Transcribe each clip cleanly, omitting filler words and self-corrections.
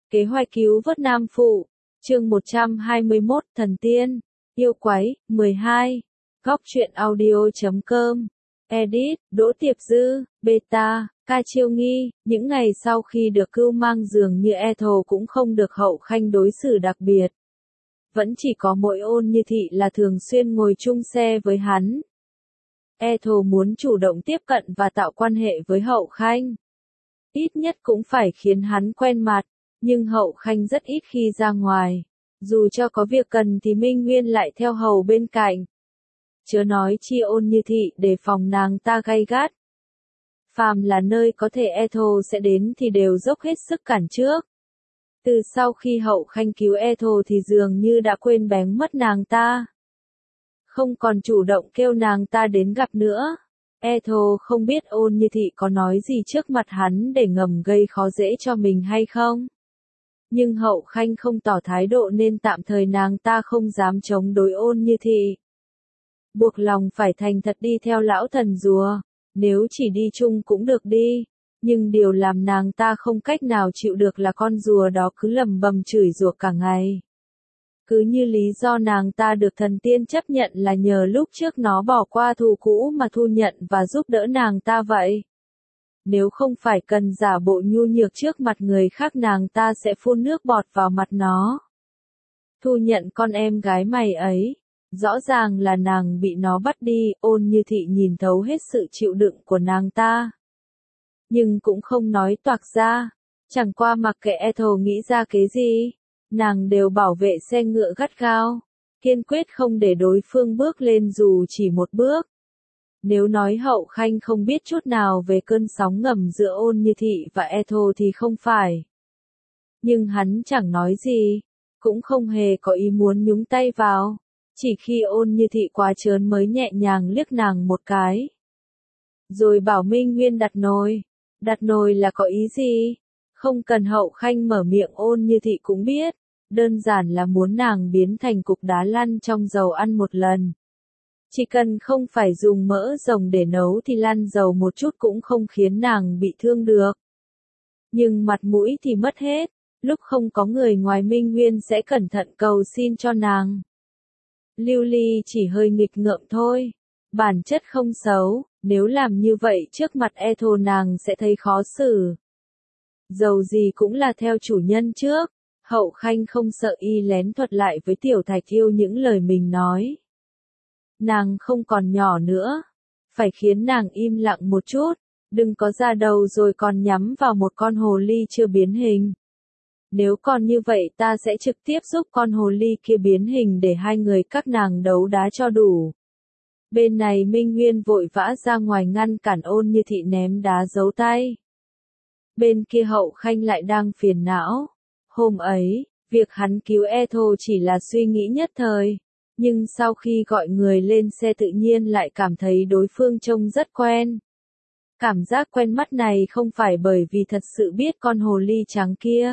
Kế hoạch cứu vớt Nam Phụ, chương 121, Thần Tiên, Yêu Quái, 12, Góc truyện audio.com, Edit, Đỗ Tiệp Dư, Beta, Ca Chiêu Nghi, những ngày sau khi được cưu mang dường như Ethel cũng không được Hậu Khanh đối xử đặc biệt. Vẫn chỉ có mỗi Ôn Như Thị là thường xuyên ngồi chung xe với hắn. Ethel muốn chủ động tiếp cận và tạo quan hệ với Hậu Khanh. Ít nhất cũng phải khiến hắn quen mặt, nhưng Hậu Khanh rất ít khi ra ngoài. Dù cho có việc cần thì Minh Nguyên lại theo hầu bên cạnh. Chớ nói chi Ôn Như Thị để phòng nàng ta gay gắt. Phàm là nơi có thể Ethel sẽ đến thì đều dốc hết sức cản trước. Từ sau khi Hậu Khanh cứu Ethel thì dường như đã quên bén mất nàng ta. Không còn chủ động kêu nàng ta đến gặp nữa. Ethel không biết Ôn Như Thị có nói gì trước mặt hắn để ngầm gây khó dễ cho mình hay không. Nhưng Hậu Khanh không tỏ thái độ nên tạm thời nàng ta không dám chống đối Ôn Như Thị. Buộc lòng phải thành thật đi theo lão thần rùa, nếu chỉ đi chung cũng được đi, nhưng điều làm nàng ta không cách nào chịu được là con rùa đó cứ lầm bầm chửi rủa cả ngày. Cứ như lý do nàng ta được thần tiên chấp nhận là nhờ lúc trước nó bỏ qua thù cũ mà thu nhận và giúp đỡ nàng ta vậy. Nếu không phải cần giả bộ nhu nhược trước mặt người khác nàng ta sẽ phun nước bọt vào mặt nó. Thu nhận con em gái mày ấy. Rõ ràng là nàng bị nó bắt đi, Ôn Như Thị nhìn thấu hết sự chịu đựng của nàng ta. Nhưng cũng không nói toạc ra. Chẳng qua mặc kệ Ethel nghĩ ra cái gì, nàng đều bảo vệ xe ngựa gắt gao. Kiên quyết không để đối phương bước lên dù chỉ một bước. Nếu nói Hậu Khanh không biết chút nào về cơn sóng ngầm giữa Ôn Như Thị và Ethel thì không phải. Nhưng hắn chẳng nói gì, cũng không hề có ý muốn nhúng tay vào. Chỉ khi Ôn Như Thị quá trớn mới nhẹ nhàng liếc nàng một cái. Rồi bảo Minh Nguyên đặt nồi. Đặt nồi là có ý gì? Không cần Hậu Khanh mở miệng Ôn Như Thị cũng biết. Đơn giản là muốn nàng biến thành cục đá lăn trong dầu ăn một lần. Chỉ cần không phải dùng mỡ rồng để nấu thì lăn dầu một chút cũng không khiến nàng bị thương được. Nhưng mặt mũi thì mất hết. Lúc không có người ngoài Minh Nguyên sẽ cẩn thận cầu xin cho nàng. Lưu Ly chỉ hơi nghịch ngợm thôi. Bản chất không xấu, nếu làm như vậy trước mặt Ethel nàng sẽ thấy khó xử. Dầu gì cũng là theo chủ nhân trước. Hậu Khanh không sợ y lén thuật lại với Tiểu Thạch Yêu những lời mình nói. Nàng không còn nhỏ nữa. Phải khiến nàng im lặng một chút. Đừng có ra đầu rồi còn nhắm vào một con hồ ly chưa biến hình. Nếu còn như vậy ta sẽ trực tiếp giúp con hồ ly kia biến hình để hai người các nàng đấu đá cho đủ. Bên này Minh Nguyên vội vã ra ngoài ngăn cản Ôn Như Thị ném đá giấu tay. Bên kia Hậu Khanh lại đang phiền não. Hôm ấy, việc hắn cứu Ethel chỉ là suy nghĩ nhất thời. Nhưng sau khi gọi người lên xe tự nhiên lại cảm thấy đối phương trông rất quen. Cảm giác quen mắt này không phải bởi vì thật sự biết con hồ ly trắng kia.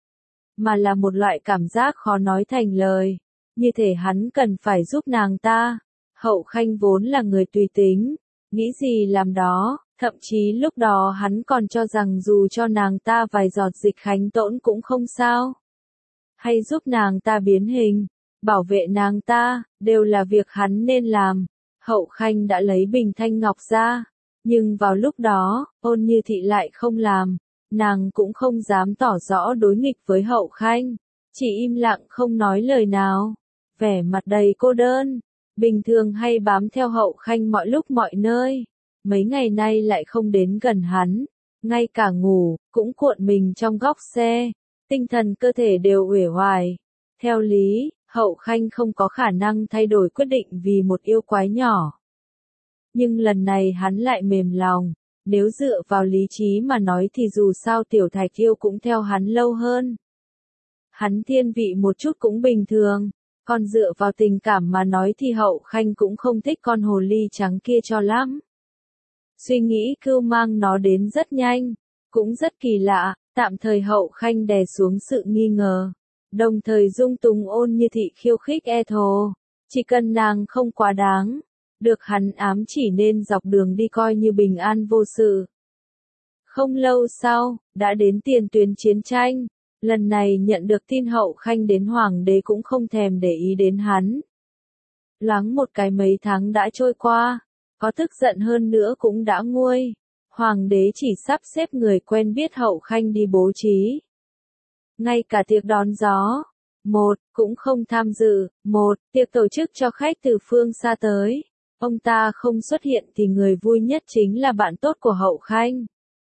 Mà là một loại cảm giác khó nói thành lời. Như thể hắn cần phải giúp nàng ta. Hậu Khanh vốn là người tùy tính. Nghĩ gì làm đó. Thậm chí lúc đó hắn còn cho rằng dù cho nàng ta vài giọt dịch khánh tỗn cũng không sao. Hay giúp nàng ta biến hình. Bảo vệ nàng ta. Đều là việc hắn nên làm. Hậu Khanh đã lấy bình thanh ngọc ra. Nhưng vào lúc đó, Ôn Như Thị lại không làm. Nàng cũng không dám tỏ rõ đối nghịch với Hậu Khanh. Chỉ im lặng không nói lời nào. Vẻ mặt đầy cô đơn. Bình thường hay bám theo Hậu Khanh mọi lúc mọi nơi. Mấy ngày nay lại không đến gần hắn. Ngay cả ngủ, cũng cuộn mình trong góc xe. Tinh thần cơ thể đều uể oải. Theo lý, Hậu Khanh không có khả năng thay đổi quyết định vì một yêu quái nhỏ. Nhưng lần này hắn lại mềm lòng. Nếu dựa vào lý trí mà nói thì dù sao Tiểu Thạch Yêu cũng theo hắn lâu hơn. Hắn thiên vị một chút cũng bình thường. Còn dựa vào tình cảm mà nói thì Hậu Khanh cũng không thích con hồ ly trắng kia cho lắm. Suy nghĩ cưu mang nó đến rất nhanh. Cũng rất kỳ lạ, tạm thời Hậu Khanh đè xuống sự nghi ngờ. Đồng thời dung túng Ôn Như Thị khiêu khích Ethel. Chỉ cần nàng không quá đáng. Được hắn ám chỉ nên dọc đường đi coi như bình an vô sự. Không lâu sau, đã đến tiền tuyến chiến tranh. Lần này nhận được tin Hậu Khanh đến hoàng đế cũng không thèm để ý đến hắn. Loáng một cái mấy tháng đã trôi qua, có tức giận hơn nữa cũng đã nguôi. Hoàng đế chỉ sắp xếp người quen biết Hậu Khanh đi bố trí. Ngay cả tiệc đón gió, cũng không tham dự, tiệc tổ chức cho khách từ phương xa tới. Ông ta không xuất hiện thì người vui nhất chính là bạn tốt của Hậu Khanh.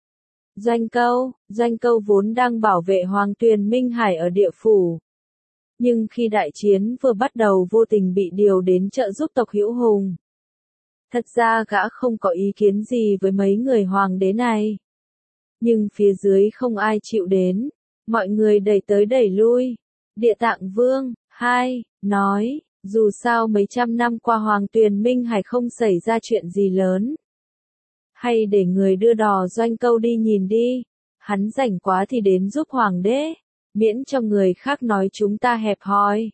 Doanh Câu vốn đang bảo vệ Hoàng Tuyền Minh Hải ở địa phủ. Nhưng khi đại chiến vừa bắt đầu vô tình bị điều đến trợ giúp tộc Hữu Hùng. Thật ra gã không có ý kiến gì với mấy người hoàng đế này. Nhưng phía dưới không ai chịu đến, mọi người đẩy tới đẩy lui. Địa Tạng Vương, nói, dù sao mấy trăm năm qua Hoàng Tuyền Minh Hải không xảy ra chuyện gì lớn. Hay để người đưa đò Doanh Câu đi nhìn đi, hắn rảnh quá thì đến giúp hoàng đế, miễn cho người khác nói chúng ta hẹp hòi.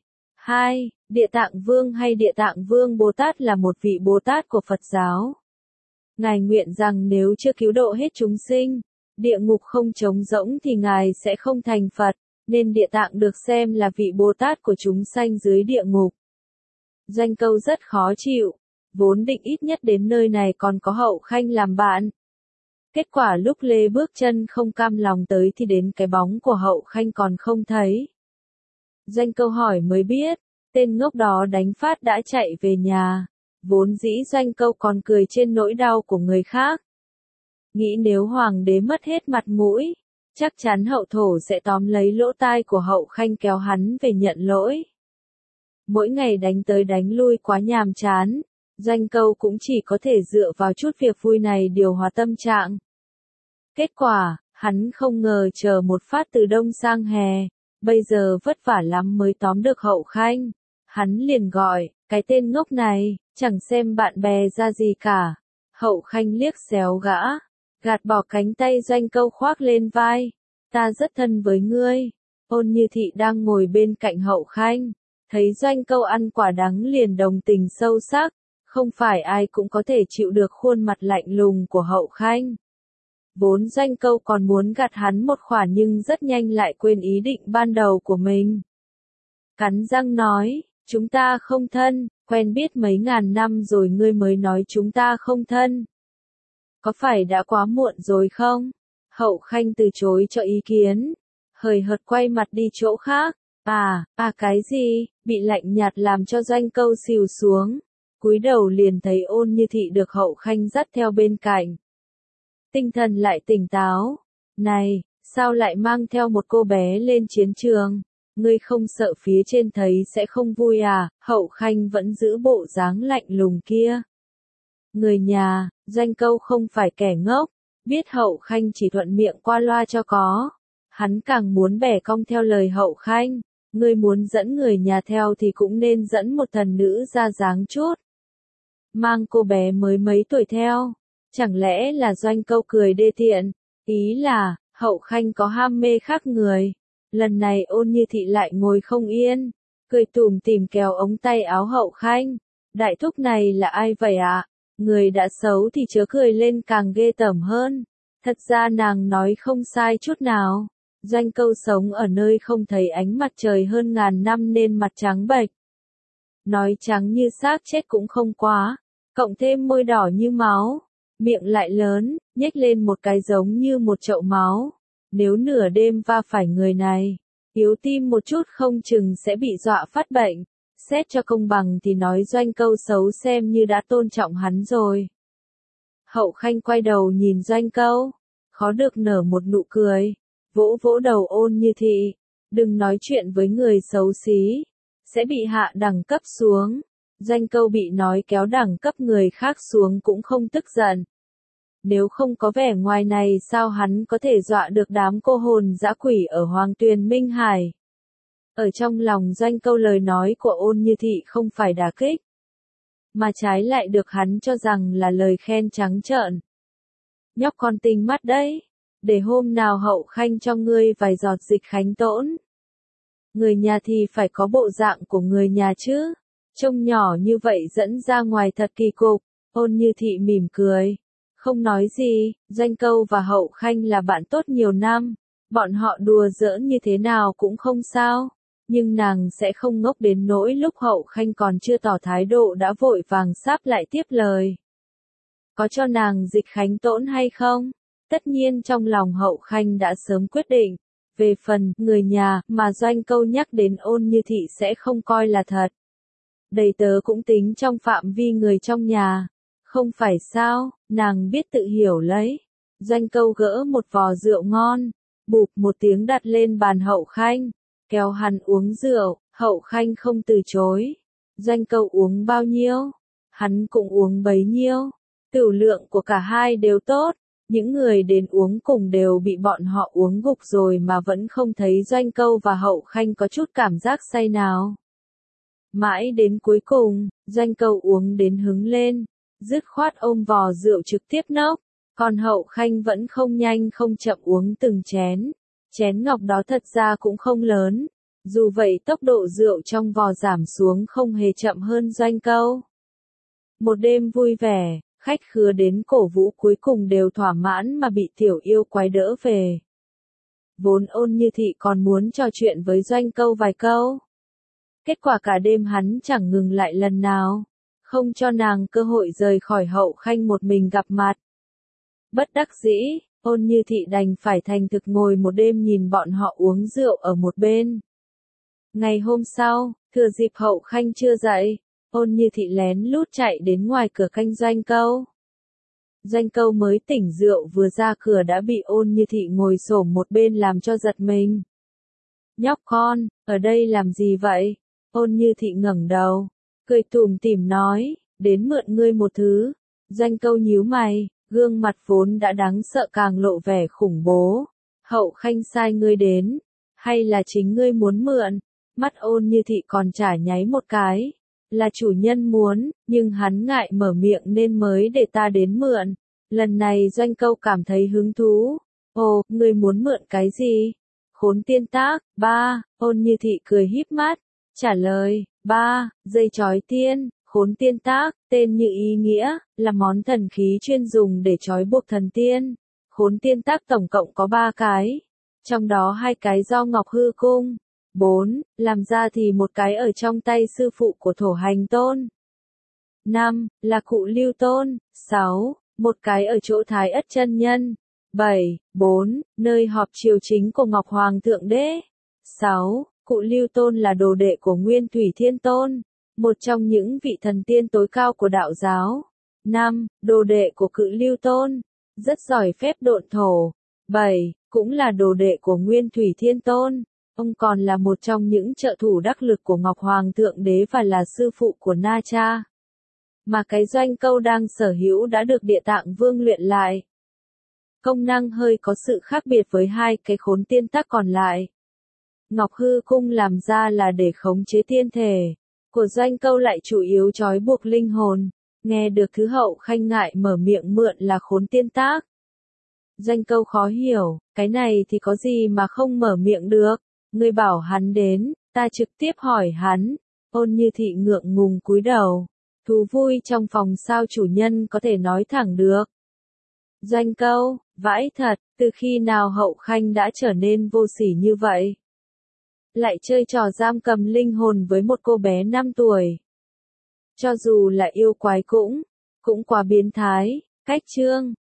Địa Tạng Vương hay Địa Tạng Vương Bồ Tát là một vị Bồ Tát của Phật giáo. Ngài nguyện rằng nếu chưa cứu độ hết chúng sinh, địa ngục không trống rỗng thì Ngài sẽ không thành Phật, nên Địa Tạng được xem là vị Bồ Tát của chúng sanh dưới địa ngục. Doanh Câu rất khó chịu, vốn định ít nhất đến nơi này còn có Hậu Khanh làm bạn. Kết quả lúc Lê bước chân không cam lòng tới thì đến cái bóng của Hậu Khanh còn không thấy. Doanh Câu hỏi mới biết, tên ngốc đó đánh phát đã chạy về nhà, vốn dĩ Doanh Câu còn cười trên nỗi đau của người khác. Nghĩ nếu hoàng đế mất hết mặt mũi, chắc chắn hậu thổ sẽ tóm lấy lỗ tai của Hậu Khanh kéo hắn về nhận lỗi. Mỗi ngày đánh tới đánh lui quá nhàm chán, Doanh Câu cũng chỉ có thể dựa vào chút việc vui này điều hòa tâm trạng. Kết quả, hắn không ngờ chờ một phát từ đông sang hè, bây giờ vất vả lắm mới tóm được Hậu Khanh. Hắn liền gọi, cái tên ngốc này, chẳng xem bạn bè ra gì cả. Hậu Khanh liếc xéo gã, gạt bỏ cánh tay Doanh Câu khoác lên vai. Ta rất thân với ngươi. Ôn Như Thị đang ngồi bên cạnh Hậu Khanh, thấy Doanh Câu ăn quả đắng liền đồng tình sâu sắc. Không phải ai cũng có thể chịu được khuôn mặt lạnh lùng của Hậu Khanh. Vốn Doanh Câu còn muốn gạt hắn một khoản nhưng rất nhanh lại quên ý định ban đầu của mình. Cắn răng nói, chúng ta không thân, quen biết mấy ngàn năm rồi ngươi mới nói chúng ta không thân. Có phải đã quá muộn rồi không? Hậu Khanh từ chối cho ý kiến, hời hợt quay mặt đi chỗ khác. Cái gì? Bị lạnh nhạt làm cho Doanh Câu xìu xuống. Cúi đầu liền thấy Ôn Như Thị được Hậu Khanh dắt theo bên cạnh. Tinh thần lại tỉnh táo. Này, sao lại mang theo một cô bé lên chiến trường? Ngươi không sợ phía trên thấy sẽ không vui à? Hậu Khanh vẫn giữ bộ dáng lạnh lùng kia. Người nhà, Doanh Câu không phải kẻ ngốc, biết Hậu Khanh chỉ thuận miệng qua loa cho có. Hắn càng muốn bẻ cong theo lời Hậu Khanh. Ngươi muốn dẫn người nhà theo thì cũng nên dẫn một thần nữ ra dáng chút. Mang cô bé mới mấy tuổi theo, chẳng lẽ là Doanh Câu cười đê tiện, ý là, Hậu Khanh có ham mê khác người. Lần này Ôn Như Thị lại ngồi không yên, cười tủm tỉm kéo ống tay áo Hậu Khanh. Đại thúc này là ai vậy ạ? Người đã xấu thì chớ cười lên càng ghê tởm hơn. Thật ra nàng nói không sai chút nào. Doanh Câu sống ở nơi không thấy ánh mặt trời hơn ngàn năm nên mặt trắng bệch. Nói trắng như xác chết cũng không quá, cộng thêm môi đỏ như máu, miệng lại lớn, nhếch lên một cái giống như một chậu máu. Nếu nửa đêm va phải người này, yếu tim một chút không chừng sẽ bị dọa phát bệnh. Xét cho công bằng thì nói Doanh Câu xấu xem như đã tôn trọng hắn rồi. Hậu Khanh quay đầu nhìn Doanh Câu, khó được nở một nụ cười, vỗ vỗ đầu Ôn Như Thị. Đừng nói chuyện với người xấu xí, sẽ bị hạ đẳng cấp xuống. Doanh Câu bị nói kéo đẳng cấp người khác xuống cũng không tức giận. Nếu không có vẻ ngoài này sao hắn có thể dọa được đám cô hồn dã quỷ ở Hoàng Tuyền Minh Hải. Ở trong lòng Doanh Câu lời nói của Ôn Như Thị không phải đả kích, mà trái lại được hắn cho rằng là lời khen trắng trợn. Nhóc con tinh mắt đấy, để hôm nào Hậu Khanh cho ngươi vài giọt dịch khánh tỗn. Người nhà thì phải có bộ dạng của người nhà chứ, trông nhỏ như vậy dẫn ra ngoài thật kỳ cục. Ôn Như Thị mỉm cười, không nói gì. Doanh Câu và Hậu Khanh là bạn tốt nhiều năm, Bọn họ đùa giỡn như thế nào cũng không sao. Nhưng nàng sẽ không ngốc đến nỗi lúc Hậu Khanh còn chưa tỏ thái độ đã vội vàng sáp lại tiếp lời. Có cho nàng dịch khánh tỗn hay không? Tất nhiên trong lòng Hậu Khanh đã sớm quyết định. Về phần người nhà mà Doanh Câu nhắc đến Ôn Như Thị sẽ không coi là thật. Đầy tớ cũng tính trong phạm vi người trong nhà. Không phải sao, nàng biết tự hiểu lấy. Doanh Câu gỡ một vò rượu ngon, bụp một tiếng đặt lên bàn Hậu Khanh, kéo hắn uống rượu, Hậu Khanh không từ chối. Doanh Câu uống bao nhiêu, hắn cũng uống bấy nhiêu. Tửu lượng của cả hai đều tốt, những người đến uống cùng đều bị bọn họ uống gục rồi mà vẫn không thấy Doanh Câu và Hậu Khanh có chút cảm giác say nào. Mãi đến cuối cùng, Doanh Câu uống đến hứng lên, dứt khoát ôm vò rượu trực tiếp nốc, còn Hậu Khanh vẫn không nhanh không chậm uống từng chén. Chén ngọc đó thật ra cũng không lớn, dù vậy tốc độ rượu trong vò giảm xuống không hề chậm hơn Doanh Câu. Một đêm vui vẻ, khách khứa đến cổ vũ cuối cùng đều thỏa mãn mà bị tiểu yêu quái đỡ về. Vốn Ôn Như Thị còn muốn trò chuyện với Doanh Câu vài câu. Kết quả cả đêm hắn chẳng ngừng lại lần nào, không cho nàng cơ hội rời khỏi Hậu Khanh một mình gặp mặt. Bất đắc dĩ, Ôn Như Thị đành phải thành thực ngồi một đêm nhìn bọn họ uống rượu ở một bên. Ngày hôm sau, thừa dịp Hậu Khanh chưa dậy, Ôn Như Thị lén lút chạy đến ngoài cửa canh Doanh Câu. Doanh Câu mới tỉnh rượu vừa ra cửa đã bị Ôn Như Thị ngồi xổm một bên làm cho giật mình. Nhóc con, ở đây làm gì vậy? Ôn Như Thị ngẩng đầu, cười tủm tỉm nói, đến mượn ngươi một thứ. Doanh Câu nhíu mày, gương mặt vốn đã đáng sợ càng lộ vẻ khủng bố. Hậu Khanh sai ngươi đến, hay là chính ngươi muốn mượn? Mắt Ôn Như Thị còn chả nháy một cái. Là chủ nhân muốn, nhưng hắn ngại mở miệng nên mới để ta đến mượn. Lần này Doanh Câu cảm thấy hứng thú. Ồ, ngươi muốn mượn cái gì? Khốn tiên tác, ba. Ôn Như Thị cười híp mắt, trả lời, ba, dây trói tiên. Khốn tiên tác, tên như ý nghĩa, là món thần khí chuyên dùng để trói buộc thần tiên. Khốn tiên tác tổng cộng có 3 cái, trong đó 2 cái do Ngọc Hư Cung. 4. Làm ra thì một cái ở trong tay sư phụ của Thổ Hành Tôn. 5. Là Cụ Lưu Tôn. 6. Một cái ở chỗ Thái Ất Chân Nhân. 7. 4. Nơi họp triều chính của Ngọc Hoàng Thượng Đế. 6. Cụ Lưu Tôn là đồ đệ của Nguyên Thủy Thiên Tôn, một trong những vị thần tiên tối cao của đạo giáo. 5. Đồ đệ của Cự Lưu Tôn, rất giỏi phép độn thổ. 7. Cũng là đồ đệ của Nguyên Thủy Thiên Tôn. Ông còn là một trong những trợ thủ đắc lực của Ngọc Hoàng Thượng Đế và là sư phụ của Na Cha. Mà cái Doanh Câu đang sở hữu đã được Địa Tạng Vương luyện lại. Công năng hơi có sự khác biệt với 2 cái khốn tiên tác còn lại. Ngọc Hư Cung làm ra là để khống chế tiên thể, của Doanh Câu lại chủ yếu trói buộc linh hồn. Nghe được thứ Hậu Khanh ngại mở miệng mượn là khốn tiên tác. Doanh Câu khó hiểu, cái này thì có gì mà không mở miệng được, ngươi bảo hắn đến, ta trực tiếp hỏi hắn. Ôn Như Thị ngượng ngùng cúi đầu, thú vui trong phòng sao chủ nhân có thể nói thẳng được. Doanh Câu, vãi thật, từ khi nào Hậu Khanh đã trở nên vô sỉ như vậy? Lại chơi trò giam cầm linh hồn với một cô bé 5 tuổi. Cho dù là yêu quái cũng quá biến thái. Cách chương